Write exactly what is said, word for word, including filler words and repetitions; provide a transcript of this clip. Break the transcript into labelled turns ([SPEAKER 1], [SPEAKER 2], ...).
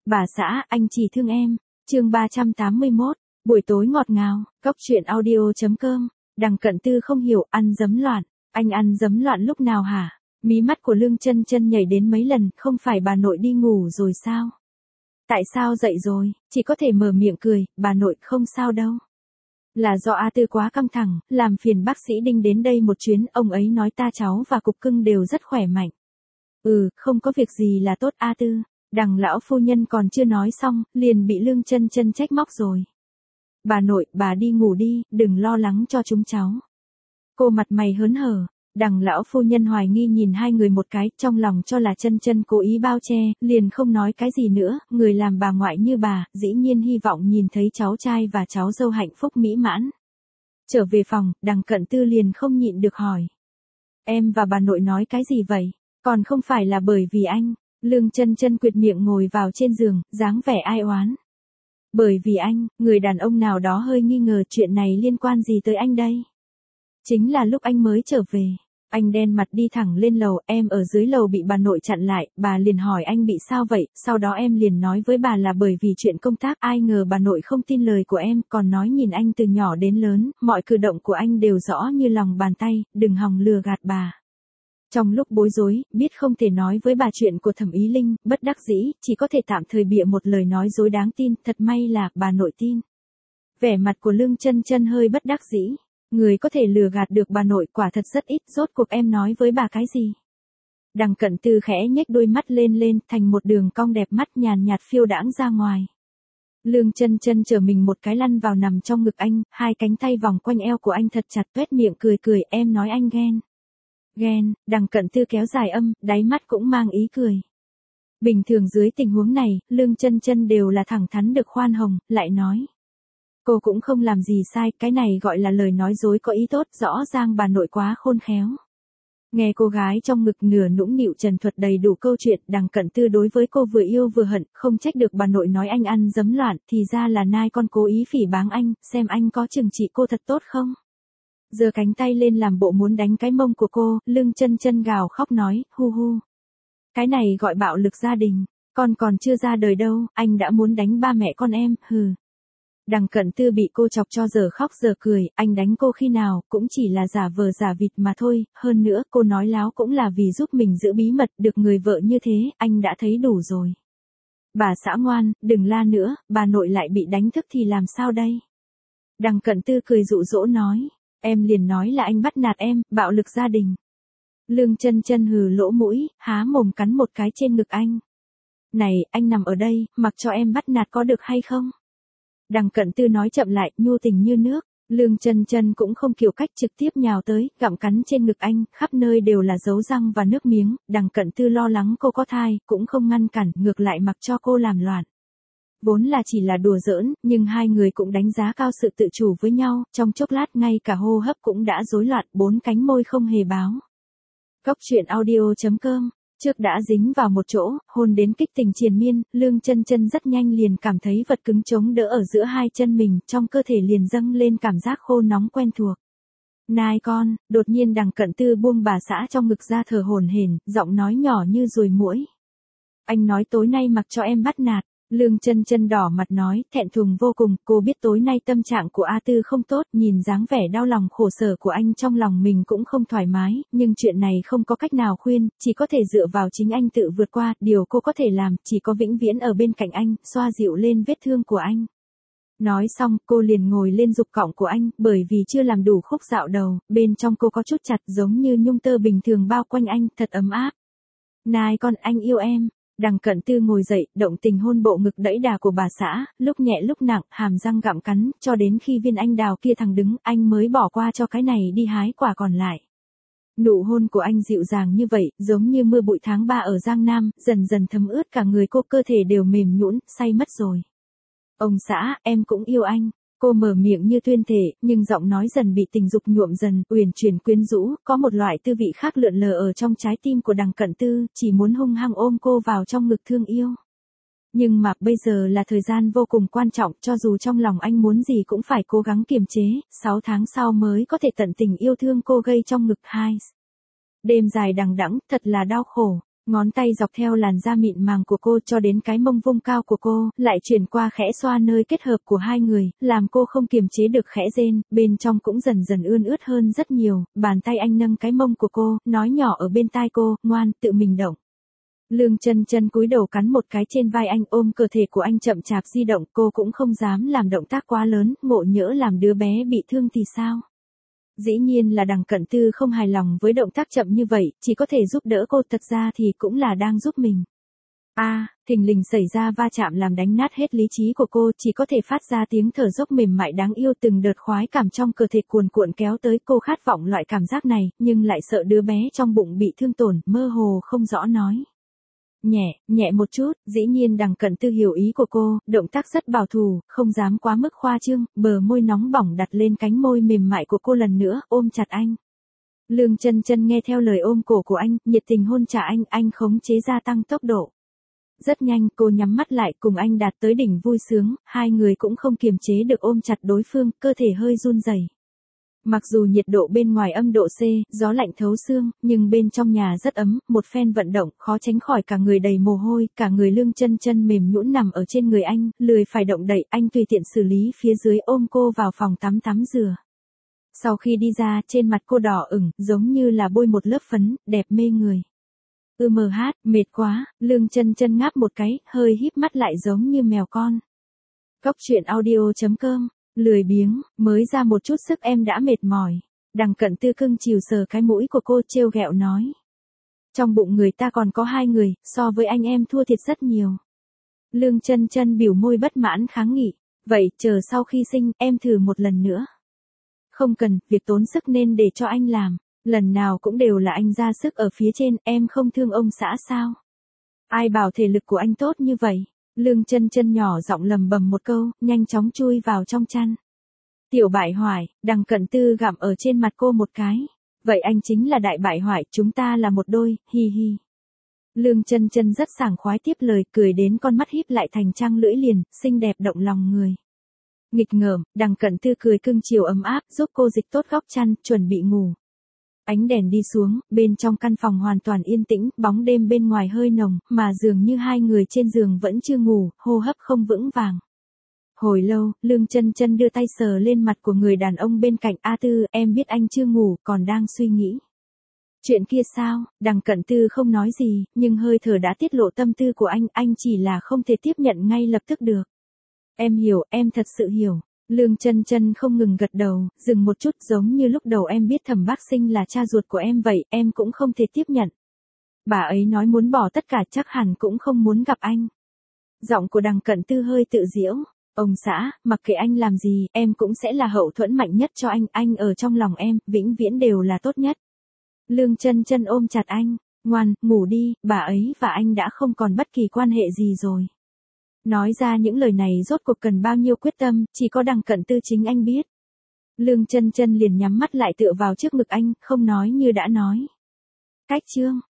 [SPEAKER 1] Bà xã, anh chỉ thương em. Chương ba trăm tám mươi mốt, buổi tối ngọt ngào, cốc truyện audio chấm com. Đằng Cận Tư không hiểu, ăn dấm loạn. Anh ăn dấm loạn lúc nào hả? Mí mắt của Lương Chân Chân nhảy đến mấy lần, không phải bà nội đi ngủ rồi sao? Tại sao dậy rồi? Chỉ có thể mở miệng cười, bà nội không sao đâu. Là do A Tư quá căng thẳng, làm phiền bác sĩ Đinh đến đây một chuyến, ông ấy nói ta cháu và cục cưng đều rất khỏe mạnh. Ừ, không có việc gì là tốt A Tư. Đằng lão phu nhân còn chưa nói xong, liền bị Lương Chân Chân trách móc rồi. Bà nội, bà đi ngủ đi, đừng lo lắng cho chúng cháu. Cô mặt mày hớn hở. Đằng lão phu nhân hoài nghi nhìn hai người một cái, trong lòng cho là Chân Chân cố ý bao che, liền không nói cái gì nữa, người làm bà ngoại như bà, dĩ nhiên hy vọng nhìn thấy cháu trai và cháu dâu hạnh phúc mỹ mãn. Trở về phòng, Đằng Cận Tư liền không nhịn được hỏi. Em và bà nội nói cái gì vậy? Còn không phải là bởi vì anh. Lương Chân Chân quệt miệng ngồi vào trên giường, dáng vẻ ai oán. Bởi vì anh, người đàn ông nào đó hơi nghi ngờ chuyện này liên quan gì tới anh đây? Chính là lúc anh mới trở về. Anh đen mặt đi thẳng lên lầu, em ở dưới lầu bị bà nội chặn lại, bà liền hỏi anh bị sao vậy, sau đó em liền nói với bà là bởi vì chuyện công tác, ai ngờ bà nội không tin lời của em, còn nói nhìn anh từ nhỏ đến lớn, mọi cử động của anh đều rõ như lòng bàn tay, đừng hòng lừa gạt bà. Trong lúc bối rối, biết không thể nói với bà chuyện của Thẩm Ý Linh, bất đắc dĩ, chỉ có thể tạm thời bịa một lời nói dối đáng tin, thật may là bà nội tin. Vẻ mặt của Lương Chân Chân hơi bất đắc dĩ. Người có thể lừa gạt được bà nội quả thật rất ít, rốt cuộc em nói với bà cái gì? Đằng Cận Tư khẽ nhếch đôi mắt lên lên, thành một đường cong đẹp mắt nhàn nhạt phiêu đãng ra ngoài. Lương Chân Chân trở mình một cái lăn vào nằm trong ngực anh, hai cánh tay vòng quanh eo của anh thật chặt, tuét miệng cười cười, em nói anh ghen. Ghen, Đằng Cận Tư kéo dài âm, đáy mắt cũng mang ý cười. Bình thường dưới tình huống này, Lương Chân Chân đều là thẳng thắn được khoan hồng, lại nói. Cô cũng không làm gì sai, cái này gọi là lời nói dối có ý tốt, rõ ràng bà nội quá khôn khéo. Nghe cô gái trong ngực nửa nũng nịu trần thuật đầy đủ câu chuyện, Đằng Cận Tư đối với cô vừa yêu vừa hận, không trách được bà nội nói anh ăn dấm loạn, thì ra là nai con cố ý phỉ báng anh, xem anh có trừng trị cô thật tốt không. Giơ cánh tay lên làm bộ muốn đánh cái mông của cô, Lương Chân Chân gào khóc nói, hu hu. Cái này gọi bạo lực gia đình, con còn chưa ra đời đâu, anh đã muốn đánh ba mẹ con em, hừ. Đằng Cận Tư bị cô chọc cho giờ khóc giờ cười, anh đánh cô khi nào, cũng chỉ là giả vờ giả vịt mà thôi, hơn nữa, cô nói láo cũng là vì giúp mình giữ bí mật, được người vợ như thế, anh đã thấy đủ rồi. Bà xã ngoan, đừng la nữa, bà nội lại bị đánh thức thì làm sao đây? Đằng Cận Tư cười dụ dỗ nói, em liền nói là anh bắt nạt em, bạo lực gia đình. Lương Chân Chân hừ lỗ mũi, há mồm cắn một cái trên ngực anh. Này, anh nằm ở đây, mặc cho em bắt nạt có được hay không? Đằng Cận Tư nói chậm lại, nhu tình như nước. Lương Chân Chân cũng không kiểu cách, trực tiếp nhào tới, gặm cắn trên ngực anh, khắp nơi đều là dấu răng và nước miếng. Đằng Cận Tư lo lắng cô có thai, cũng không ngăn cản, ngược lại mặc cho cô làm loạn. Vốn là chỉ là đùa giỡn, nhưng hai người cũng đánh giá cao sự tự chủ với nhau, trong chốc lát ngay cả hô hấp cũng đã rối loạn, bốn cánh môi không hề báo. Cốc truyện audio chấm com. Trước đã dính vào một chỗ, hôn đến kích tình triền miên, Lương Chân Chân rất nhanh liền cảm thấy vật cứng chống đỡ ở giữa hai chân mình, trong cơ thể liền dâng lên cảm giác khô nóng quen thuộc. Nai con, đột nhiên Đằng Cận Tư buông bà xã trong ngực ra thở hổn hển, giọng nói nhỏ như ruồi muỗi. Anh nói tối nay mặc cho em bắt nạt. Lương Chân Chân đỏ mặt nói, thẹn thùng vô cùng, cô biết tối nay tâm trạng của A Tư không tốt, nhìn dáng vẻ đau lòng khổ sở của anh trong lòng mình cũng không thoải mái, nhưng chuyện này không có cách nào khuyên, chỉ có thể dựa vào chính anh tự vượt qua, điều cô có thể làm, chỉ có vĩnh viễn ở bên cạnh anh, xoa dịu lên vết thương của anh. Nói xong, cô liền ngồi lên dục cọng của anh, bởi vì chưa làm đủ khúc dạo đầu, bên trong cô có chút chặt giống như nhung tơ bình thường bao quanh anh, thật ấm áp. Nai con, anh yêu em. Đằng Cận Tư ngồi dậy, động tình hôn bộ ngực đẫy đà của bà xã, lúc nhẹ lúc nặng, hàm răng gặm cắn, cho đến khi viên anh đào kia thẳng đứng, anh mới bỏ qua cho cái này đi hái quả còn lại. Nụ hôn của anh dịu dàng như vậy, giống như mưa bụi tháng ba ở Giang Nam, dần dần thấm ướt cả người cô, cơ thể đều mềm nhũn, say mất rồi. Ông xã, em cũng yêu anh. Cô mở miệng như tuyên thể, nhưng giọng nói dần bị tình dục nhuộm dần, uyển chuyển quyến rũ, có một loại tư vị khác lượn lờ ở trong trái tim của Đằng Cận Tư, chỉ muốn hung hăng ôm cô vào trong ngực thương yêu. Nhưng mà bây giờ là thời gian vô cùng quan trọng, cho dù trong lòng anh muốn gì cũng phải cố gắng kiềm chế, sáu tháng sau mới có thể tận tình yêu thương cô gây trong ngực hai. Đêm dài đằng đẵng, thật là đau khổ. Ngón tay dọc theo làn da mịn màng của cô cho đến cái mông vung cao của cô, lại chuyển qua khẽ xoa nơi kết hợp của hai người, làm cô không kiềm chế được khẽ rên, bên trong cũng dần dần ươn ướt hơn rất nhiều, bàn tay anh nâng cái mông của cô, nói nhỏ ở bên tai cô, ngoan, tự mình động. Lương Chân Chân cúi đầu cắn một cái trên vai anh, ôm cơ thể của anh chậm chạp di động, cô cũng không dám làm động tác quá lớn, ngộ nhỡ làm đứa bé bị thương thì sao? Dĩ nhiên là Đằng Cận Tư không hài lòng với động tác chậm như vậy, chỉ có thể giúp đỡ cô, thật ra thì cũng là đang giúp mình. A, à, thình lình xảy ra va chạm làm đánh nát hết lý trí của cô, chỉ có thể phát ra tiếng thở dốc mềm mại đáng yêu, từng đợt khoái cảm trong cơ thể cuồn cuộn kéo tới, cô khát vọng loại cảm giác này, nhưng lại sợ đứa bé trong bụng bị thương tổn, mơ hồ không rõ nói. Nhẹ, nhẹ một chút, dĩ nhiên Đằng Cận Tư hiểu ý của cô, động tác rất bảo thủ, không dám quá mức khoa trương, bờ môi nóng bỏng đặt lên cánh môi mềm mại của cô lần nữa, ôm chặt anh. Lương Chân Chân nghe theo lời ôm cổ của anh, nhiệt tình hôn trả anh, anh khống chế gia tăng tốc độ. Rất nhanh, cô nhắm mắt lại, cùng anh đạt tới đỉnh vui sướng, hai người cũng không kiềm chế được ôm chặt đối phương, cơ thể hơi run rẩy. Mặc dù nhiệt độ bên ngoài âm độ C, gió lạnh thấu xương, nhưng bên trong nhà rất ấm, một phen vận động, khó tránh khỏi cả người đầy mồ hôi, cả người Lương Chân Chân mềm nhũn nằm ở trên người anh, lười phải động đậy, anh tùy tiện xử lý phía dưới, ôm cô vào phòng tắm tắm rửa. Sau khi đi ra, trên mặt cô đỏ ửng, giống như là bôi một lớp phấn, đẹp mê người. Ư mờ hát, mệt quá, Lương Chân Chân ngáp một cái, hơi híp mắt lại giống như mèo con. Cốc truyện audio chấm com. Lười biếng, mới ra một chút sức em đã mệt mỏi. Đằng Cận Tư cưng chiều sờ cái mũi của cô, trêu ghẹo nói. Trong bụng người ta còn có hai người, so với anh em thua thiệt rất nhiều. Lương Chân Chân biểu môi bất mãn kháng nghị. Vậy, chờ sau khi sinh, em thử một lần nữa. Không cần, việc tốn sức nên để cho anh làm. Lần nào cũng đều là anh ra sức ở phía trên, em không thương ông xã sao? Ai bảo thể lực của anh tốt như vậy? Lương Chân Chân nhỏ giọng lầm bầm một câu, nhanh chóng chui vào trong chăn. Tiểu bại hoại, Đằng Cận Tư gặm ở trên mặt cô một cái. Vậy anh chính là đại bại hoại, chúng ta là một đôi, hi hi. Lương Chân Chân rất sảng khoái tiếp lời, cười đến con mắt híp lại thành trăng lưỡi liềm, xinh đẹp động lòng người. Nghịch ngợm, Đằng Cận Tư cười cưng chiều ấm áp, giúp cô dịch tốt góc chăn, chuẩn bị ngủ. Ánh đèn đi xuống, bên trong căn phòng hoàn toàn yên tĩnh, bóng đêm bên ngoài hơi nồng, mà dường như hai người trên giường vẫn chưa ngủ, hô hấp không vững vàng. Hồi lâu, Lương Chân Chân đưa tay sờ lên mặt của người đàn ông bên cạnh. A Tư, em biết anh chưa ngủ, còn đang suy nghĩ. Chuyện kia sao? Đằng Cận Tư không nói gì, nhưng hơi thở đã tiết lộ tâm tư của anh, anh chỉ là không thể tiếp nhận ngay lập tức được. Em hiểu, em thật sự hiểu. Lương Chân Chân không ngừng gật đầu, dừng một chút, giống như lúc đầu em biết Thẩm Bác Sinh là cha ruột của em vậy, em cũng không thể tiếp nhận. Bà ấy nói muốn bỏ tất cả, chắc hẳn cũng không muốn gặp anh. Giọng của Đằng Cận Tư hơi tự giễu. Ông xã, mặc kệ anh làm gì, em cũng sẽ là hậu thuẫn mạnh nhất cho anh, anh ở trong lòng em, vĩnh viễn đều là tốt nhất. Lương Chân Chân ôm chặt anh, ngoan, ngủ đi, bà ấy và anh đã không còn bất kỳ quan hệ gì rồi. Nói ra những lời này rốt cuộc cần bao nhiêu quyết tâm, chỉ có Đằng Cận Tư chính anh biết. Lương Chân Chân liền nhắm mắt lại tựa vào trước ngực anh, không nói như đã nói. Cách chương